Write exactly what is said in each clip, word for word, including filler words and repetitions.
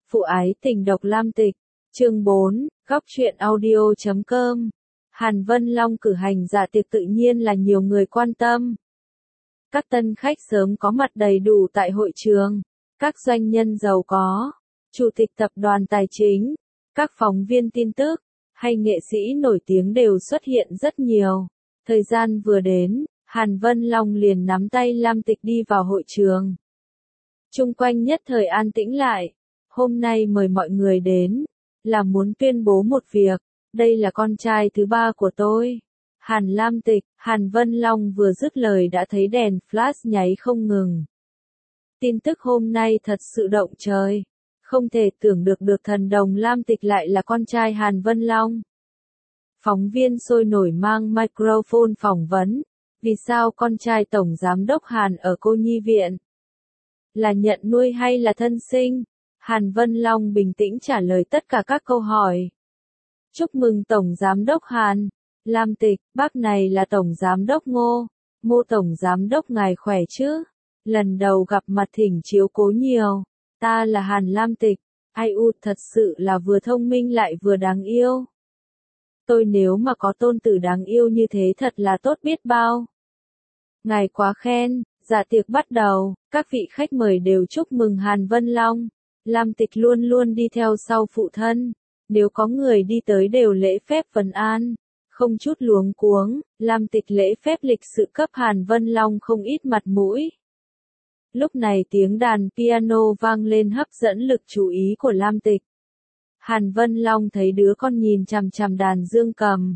Phụ ái tình độc Lam Tịch, chương bốn, góc truyện audio chấm com. Hàn Vân Long cử hành dạ tiệc tự nhiên là nhiều người quan tâm. Các tân khách sớm có mặt đầy đủ tại hội trường, các doanh nhân giàu có, chủ tịch tập đoàn tài chính, các phóng viên tin tức, hay nghệ sĩ nổi tiếng đều xuất hiện rất nhiều. Thời gian vừa đến, Hàn Vân Long liền nắm tay Lam Tịch đi vào hội trường. Chung quanh nhất thời an tĩnh lại. Hôm nay mời mọi người đến, là muốn tuyên bố một việc, đây là con trai thứ ba của tôi. Hàn Lam Tịch, Hàn Vân Long vừa dứt lời đã thấy đèn flash nháy không ngừng. Tin tức hôm nay thật sự động trời, không thể tưởng được được thần đồng Lam Tịch lại là con trai Hàn Vân Long. Phóng viên sôi nổi mang microphone phỏng vấn, vì sao con trai Tổng Giám đốc Hàn ở cô nhi viện? Là nhận nuôi hay là thân sinh? Hàn Vân Long bình tĩnh trả lời tất cả các câu hỏi. Chúc mừng Tổng Giám đốc Hàn. Lam Tịch, bác này là Tổng Giám đốc Ngô. Ngô Tổng Giám đốc ngài khỏe chứ? Lần đầu gặp mặt thỉnh chiếu cố nhiều. Ta là Hàn Lam Tịch. Ai u, thật sự là vừa thông minh lại vừa đáng yêu. Tôi nếu mà có tôn tử đáng yêu như thế thật là tốt biết bao. Ngài quá khen. Dạ tiệc bắt đầu, các vị khách mời đều chúc mừng Hàn Vân Long. Lam Tịch luôn luôn đi theo sau phụ thân, nếu có người đi tới đều lễ phép vấn an, không chút luống cuống. Lam Tịch lễ phép lịch sự cấp Hàn Vân Long không ít mặt mũi. Lúc này tiếng đàn piano vang lên hấp dẫn lực chú ý của Lam Tịch. Hàn Vân Long thấy đứa con nhìn chằm chằm đàn dương cầm.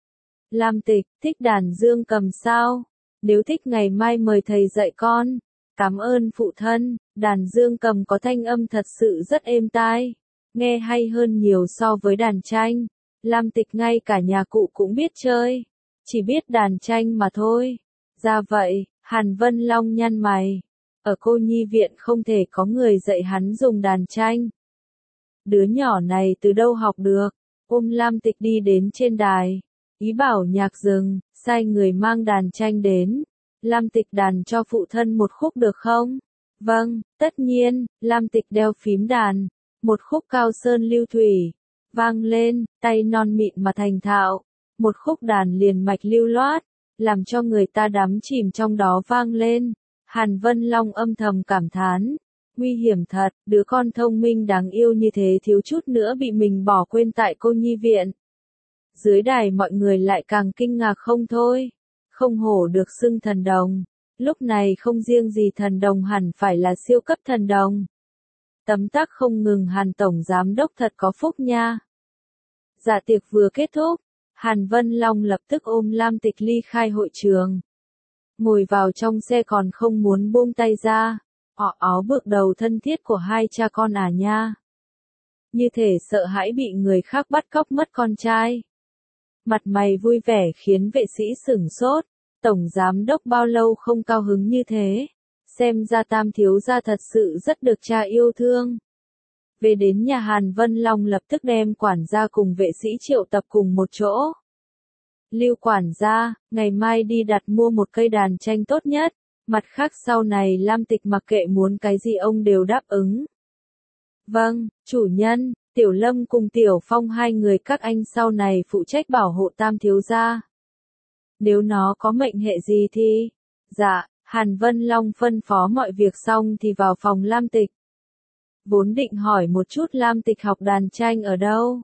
Lam Tịch, thích đàn dương cầm sao? Nếu thích ngày mai mời thầy dạy con. Cảm ơn phụ thân, đàn dương cầm có thanh âm thật sự rất êm tai, nghe hay hơn nhiều so với đàn tranh. Lam Tịch ngay cả nhà cụ cũng biết chơi, chỉ biết đàn tranh mà thôi. Ra vậy, Hàn Vân Long nhăn mày, ở cô nhi viện không thể có người dạy hắn dùng đàn tranh. Đứa nhỏ này từ đâu học được? Ôm Lam Tịch đi đến trên đài, ý bảo nhạc dừng, sai người mang đàn tranh đến. Lam Tịch đàn cho phụ thân một khúc được không? Vâng, tất nhiên. Lam Tịch đeo phím đàn, một khúc Cao Sơn Lưu Thủy, vang lên, tay non mịn mà thành thạo, một khúc đàn liền mạch lưu loát, làm cho người ta đắm chìm trong đó vang lên. Hàn Vân Long âm thầm cảm thán, nguy hiểm thật, đứa con thông minh đáng yêu như thế thiếu chút nữa bị mình bỏ quên tại cô nhi viện. Dưới đài mọi người lại càng kinh ngạc không thôi. Không hổ được xưng thần đồng, lúc này không riêng gì thần đồng hẳn phải là siêu cấp thần đồng. Tấm tắc không ngừng. Hàn Tổng Giám đốc thật có phúc nha. Dạ tiệc vừa kết thúc, Hàn Vân Long lập tức ôm Lam Tịch ly khai hội trường. Ngồi vào trong xe còn không muốn buông tay ra, họ áo bước đầu thân thiết của hai cha con à nha. Như thể sợ hãi bị người khác bắt cóc mất con trai. Mặt mày vui vẻ khiến vệ sĩ sửng sốt, Tổng Giám đốc bao lâu không cao hứng như thế, xem ra Tam thiếu gia thật sự rất được cha yêu thương. Về đến nhà Hàn Vân Long lập tức đem quản gia cùng vệ sĩ triệu tập cùng một chỗ. Lưu quản gia, ngày mai đi đặt mua một cây đàn tranh tốt nhất, mặt khác sau này Lam Tịch mặc kệ muốn cái gì ông đều đáp ứng. Vâng, chủ nhân. Tiểu Lâm cùng Tiểu Phong hai người các anh sau này phụ trách bảo hộ Tam thiếu gia. Nếu nó có mệnh hệ gì thì... Dạ, Hàn Vân Long phân phó mọi việc xong thì vào phòng Lam Tịch. Vốn định hỏi một chút Lam Tịch học đàn tranh ở đâu.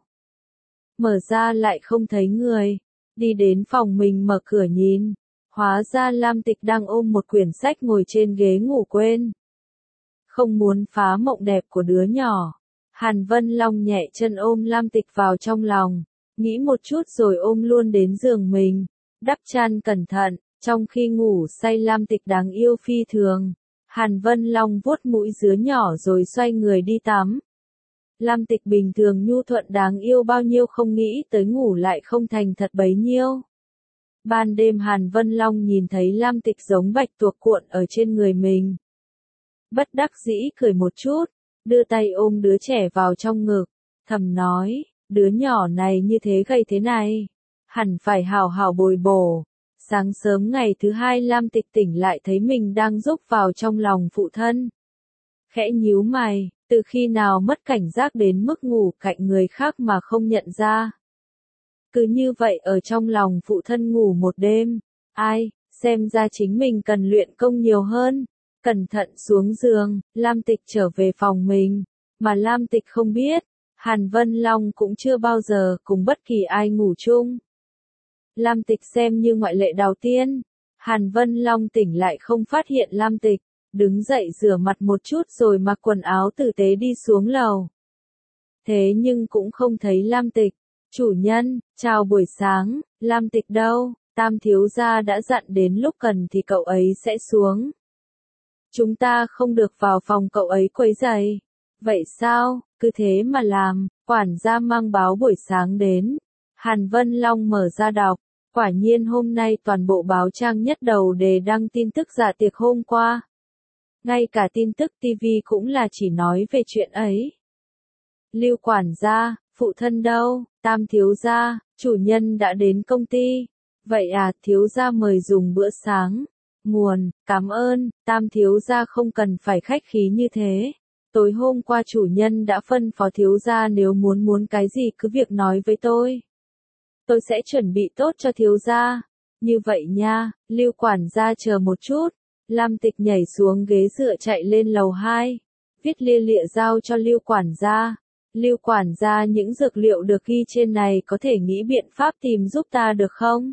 Mở ra lại không thấy người. Đi đến phòng mình mở cửa nhìn. Hóa ra Lam Tịch đang ôm một quyển sách ngồi trên ghế ngủ quên. Không muốn phá mộng đẹp của đứa nhỏ. Hàn Vân Long nhẹ chân ôm Lam Tịch vào trong lòng, nghĩ một chút rồi ôm luôn đến giường mình, đắp chăn cẩn thận, trong khi ngủ say Lam Tịch đáng yêu phi thường. Hàn Vân Long vuốt mũi dứa nhỏ rồi xoay người đi tắm. Lam Tịch bình thường nhu thuận đáng yêu bao nhiêu không nghĩ tới ngủ lại không thành thật bấy nhiêu. Ban đêm Hàn Vân Long nhìn thấy Lam Tịch giống bạch tuộc cuộn ở trên người mình. Bất đắc dĩ cười một chút. Đưa tay ôm đứa trẻ vào trong ngực, thầm nói, đứa nhỏ này như thế gầy thế này, hẳn phải hào hào bồi bổ. Sáng sớm ngày thứ hai Lam Tịch tỉnh lại thấy mình đang rúc vào trong lòng phụ thân. Khẽ nhíu mày, Từ khi nào mất cảnh giác đến mức ngủ cạnh người khác mà không nhận ra. Cứ như vậy ở trong lòng phụ thân ngủ một đêm. Ai, xem ra chính mình cần luyện công nhiều hơn. Cẩn thận xuống giường, Lam Tịch trở về phòng mình. Mà Lam Tịch không biết, Hàn Vân Long cũng chưa bao giờ cùng bất kỳ ai ngủ chung. Lam Tịch xem như ngoại lệ đầu tiên. Hàn Vân Long tỉnh lại không phát hiện Lam Tịch, đứng dậy rửa mặt một chút rồi mặc quần áo tử tế đi xuống lầu. Thế nhưng cũng không thấy Lam Tịch. Chủ nhân, chào buổi sáng, Lam Tịch đâu? Tam thiếu gia đã dặn đến lúc cần thì cậu ấy sẽ xuống. Chúng ta không được vào phòng cậu ấy quấy rầy. Vậy sao, cứ thế mà làm, quản gia mang báo buổi sáng đến. Hàn Vân Long mở ra đọc, quả nhiên hôm nay toàn bộ báo trang nhất đầu đề đăng tin tức dạ tiệc hôm qua. Ngay cả tin tức ti vi cũng là chỉ nói về chuyện ấy. Lưu quản gia, phụ thân đâu? Tam thiếu gia, chủ nhân đã đến công ty. Vậy à, thiếu gia mời dùng bữa sáng. Nguồn, cảm ơn, Tam thiếu gia không cần phải khách khí như thế. Tối hôm qua chủ nhân đã phân phó thiếu gia nếu muốn muốn cái gì cứ việc nói với tôi. Tôi sẽ chuẩn bị tốt cho thiếu gia. Như vậy nha, Lưu quản gia chờ một chút. Lam Tịch nhảy xuống ghế dựa chạy lên lầu hai. Viết lia lịa giao cho Lưu quản gia. Lưu quản gia, những dược liệu được ghi trên này có thể nghĩ biện pháp tìm giúp ta được không?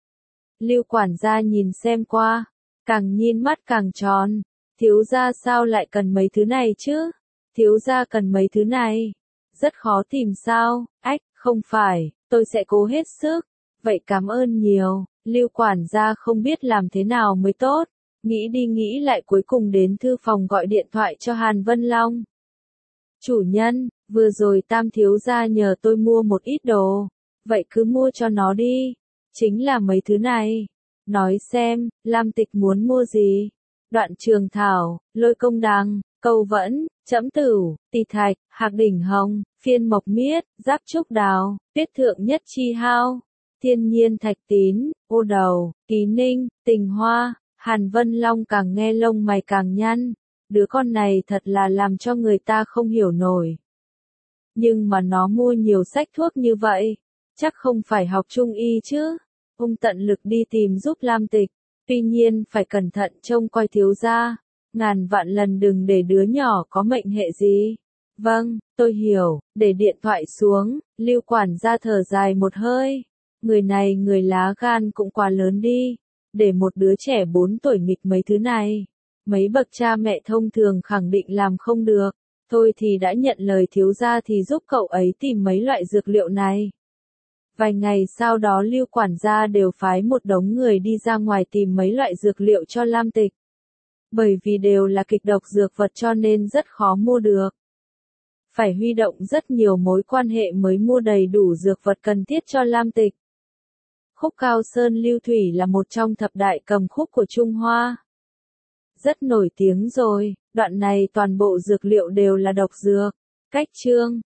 Lưu quản gia nhìn xem qua, càng nhìn mắt càng tròn. Thiếu gia sao lại cần mấy thứ này chứ? Thiếu gia cần mấy thứ này? Rất khó tìm sao? Ách, không phải, tôi sẽ cố hết sức. Vậy cảm ơn nhiều. Lưu quản gia không biết làm thế nào mới tốt. Nghĩ đi nghĩ lại cuối cùng đến thư phòng gọi điện thoại cho Hàn Vân Long. Chủ nhân, vừa rồi Tam thiếu gia nhờ tôi mua một ít đồ. Vậy cứ mua cho nó đi. Chính là mấy thứ này. Nói xem, Lam Tịch muốn mua gì? Đoạn trường thảo, lôi công đằng, câu vẫn, trẫm tửu, tỳ thạch, hạc đỉnh hồng, phiên mộc miết, giáp trúc đào, tuyết thượng nhất chi hao, thiên nhiên thạch tín, ô đầu, ký ninh, tình hoa. Hàn Vân Long càng nghe lông mày càng nhăn. Đứa con này thật là làm cho người ta không hiểu nổi. Nhưng mà nó mua nhiều sách thuốc như vậy, chắc không phải học trung y chứ. Ông tận lực đi tìm giúp Lam Tịch, tuy nhiên phải cẩn thận trông coi thiếu gia, ngàn vạn lần đừng để đứa nhỏ có mệnh hệ gì. Vâng, tôi hiểu, để điện thoại xuống, Lưu quản gia thở dài một hơi. Người này người lá gan cũng quá lớn đi, để một đứa trẻ bốn tuổi nghịch mấy thứ này. Mấy bậc cha mẹ thông thường khẳng định làm không được. Thôi thì đã nhận lời thiếu gia thì giúp cậu ấy tìm mấy loại dược liệu này. Vài ngày sau đó Lưu quản gia đều phái một đống người đi ra ngoài tìm mấy loại dược liệu cho Lam Tịch. Bởi vì đều là kịch độc dược vật cho nên rất khó mua được. Phải huy động rất nhiều mối quan hệ mới mua đầy đủ dược vật cần thiết cho Lam Tịch. Khúc Cao Sơn Lưu Thủy là một trong thập đại cầm khúc của Trung Hoa. Rất nổi tiếng rồi, đoạn này toàn bộ dược liệu đều là độc dược. Cách chương